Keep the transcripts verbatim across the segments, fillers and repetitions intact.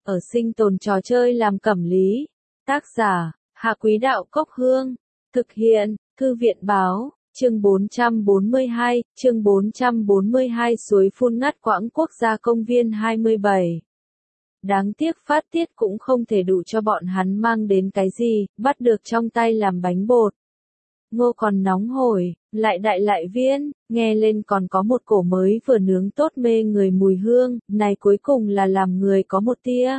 ở sinh tồn trò chơi làm cẩm lý. Tác giả, Hạ Quý Đạo Cốc Hương. Thực hiện, Thư viện Báo, chương bốn trăm bốn mươi hai, chương bốn trăm bốn mươi hai suối phun ngắt quãng quốc gia công viên hai mươi bảy. Đáng tiếc phát tiết cũng không thể đủ cho bọn hắn mang đến cái gì, bắt được trong tay làm bánh bột. Ngô còn nóng hổi, lại đại lại viên, nghe lên còn có một cổ mới vừa nướng tốt mê người mùi hương, này cuối cùng là làm người có một tia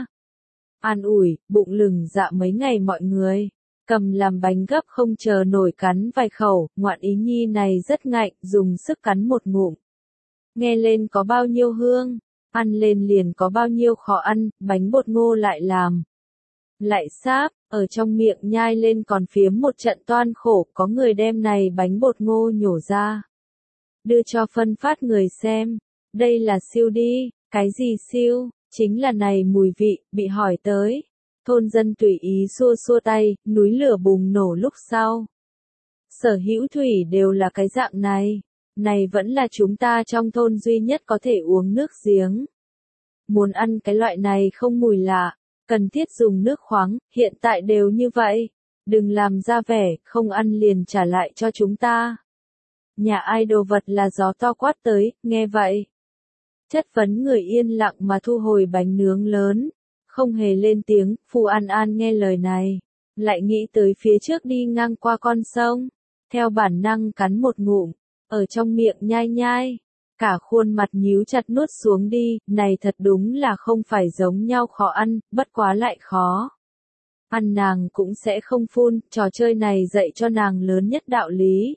an ủi, bụng lửng dạ mấy ngày mọi người. Cầm làm bánh gấp không chờ nổi cắn vài khẩu, ngoạn ý nhi này rất ngạnh, dùng sức cắn một ngụm. Nghe lên có bao nhiêu hương, ăn lên liền có bao nhiêu khó ăn, bánh bột ngô lại làm. Lại sáp, ở trong miệng nhai lên còn phiếm một trận toan khổ, có người đem này bánh bột ngô nhổ ra. Đưa cho phân phát người xem, đây là siêu đi, cái gì siêu, chính là này mùi vị, bị hỏi tới. Thôn dân tùy ý xua xua tay, núi lửa bùng nổ lúc sau. Sở hữu thủy đều là cái dạng này, này vẫn là chúng ta trong thôn duy nhất có thể uống nước giếng. Muốn ăn cái loại này không mùi lạ, cần thiết dùng nước khoáng, hiện tại đều như vậy. Đừng làm ra vẻ, không ăn liền trả lại cho chúng ta. Nhà ai đồ vật là gió to quát tới, nghe vậy. Chất vấn người yên lặng mà thu hồi bánh nướng lớn. Không hề lên tiếng, Phù An An nghe lời này. Lại nghĩ tới phía trước đi ngang qua con sông. Theo bản năng cắn một ngụm, ở trong miệng nhai nhai. Cả khuôn mặt nhíu chặt nuốt xuống đi, này thật đúng là không phải giống nhau khó ăn, bất quá lại khó. Ăn nàng cũng sẽ không phun, trò chơi này dạy cho nàng lớn nhất đạo lý.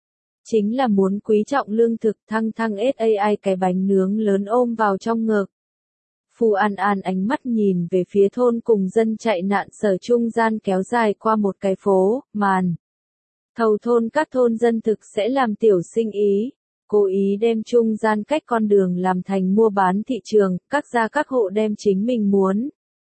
Chính là muốn quý trọng lương thực thăng thăng sai cái bánh nướng lớn ôm vào trong ngực. Phù An An ánh mắt nhìn về phía thôn cùng dân chạy nạn sở trung gian kéo dài qua một cái phố, màn. Thầu thôn các thôn dân thực sẽ làm tiểu sinh ý. Cố ý đem trung gian cách con đường làm thành mua bán thị trường, các gia các hộ đem chính mình muốn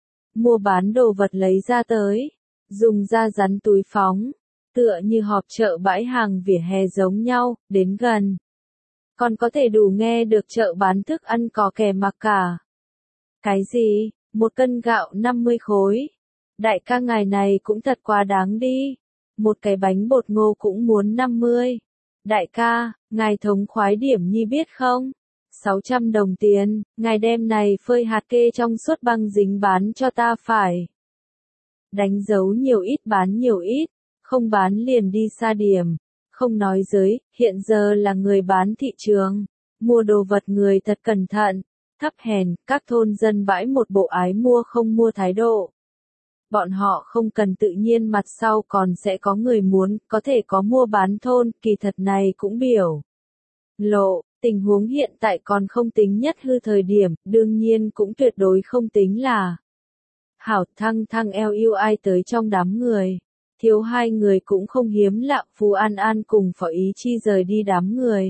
mua bán đồ vật lấy ra tới, dùng da rắn túi phóng, tựa như họp chợ bãi hàng vỉa hè giống nhau, đến gần. Còn có thể đủ nghe được chợ bán thức ăn có kẻ mặc cả. Cái gì, một cân gạo năm mươi khối? Đại ca ngài này cũng thật quá đáng đi. Một cái bánh bột ngô cũng muốn năm mươi. Đại ca, ngài thống khoái điểm nhi biết không? sáu trăm đồng tiền, ngài đem này phơi hạt kê trong suốt băng dính bán cho ta phải. Đánh dấu nhiều ít bán nhiều ít, không bán liền đi xa điểm. Không nói giới, hiện giờ là người bán thị trường. Mua đồ vật người thật cẩn thận, thấp hèn, các thôn dân bãi một bộ ái mua không mua thái độ. Bọn họ không cần tự nhiên mặt sau còn sẽ có người muốn, có thể có mua bán thôn, kỳ thật này cũng biểu. Lộ, tình huống hiện tại còn không tính nhất hư thời điểm, đương nhiên cũng tuyệt đối không tính là. Hảo thăng thăng eo yêu ai tới trong đám người. Thiếu hai người cũng không hiếm lạ, Phù An An cùng Phó Ý Chi rời đi đám người.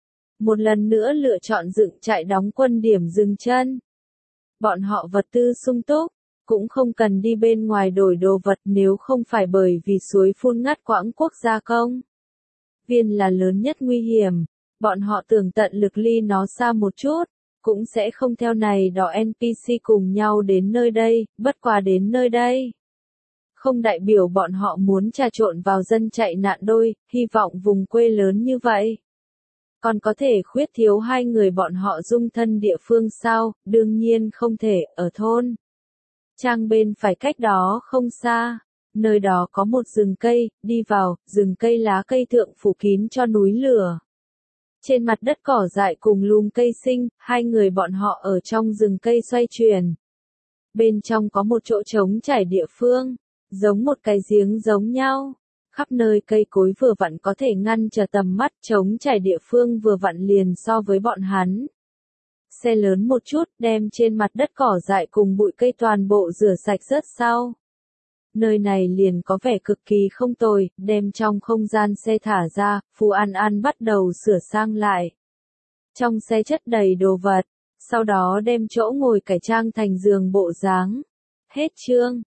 Một lần nữa lựa chọn dựng trại đóng quân điểm dừng chân. Bọn họ vật tư sung túc. Cũng không cần đi bên ngoài đổi đồ vật nếu không phải bởi vì suối phun ngắt quãng quốc gia công. Viên là lớn nhất nguy hiểm, bọn họ tưởng tận lực ly nó xa một chút, cũng sẽ không theo này đỏ en pê xê cùng nhau đến nơi đây, bất quá đến nơi đây. Không đại biểu bọn họ muốn trà trộn vào dân chạy nạn đôi, hy vọng vùng quê lớn như vậy. Còn có thể khuyết thiếu hai người bọn họ dung thân địa phương sao, đương nhiên không thể, ở thôn. Trang bên phải cách đó không xa, nơi đó có một rừng cây, đi vào, rừng cây lá cây thượng phủ kín cho núi lửa. Trên mặt đất cỏ dại cùng lùm cây sinh, hai người bọn họ ở trong rừng cây xoay chuyển. Bên trong có một chỗ trống trải địa phương, giống một cái giếng giống nhau. Khắp nơi cây cối vừa vặn có thể ngăn trở tầm mắt, trống trải địa phương vừa vặn liền so với bọn hắn. Xe lớn một chút, đem trên mặt đất cỏ dại cùng bụi cây toàn bộ rửa sạch rớt sau. Nơi này liền có vẻ cực kỳ không tồi, đem trong không gian xe thả ra, Phù An An bắt đầu sửa sang lại. Trong xe chất đầy đồ vật, sau đó đem chỗ ngồi cải trang thành giường bộ dáng. Hết chương.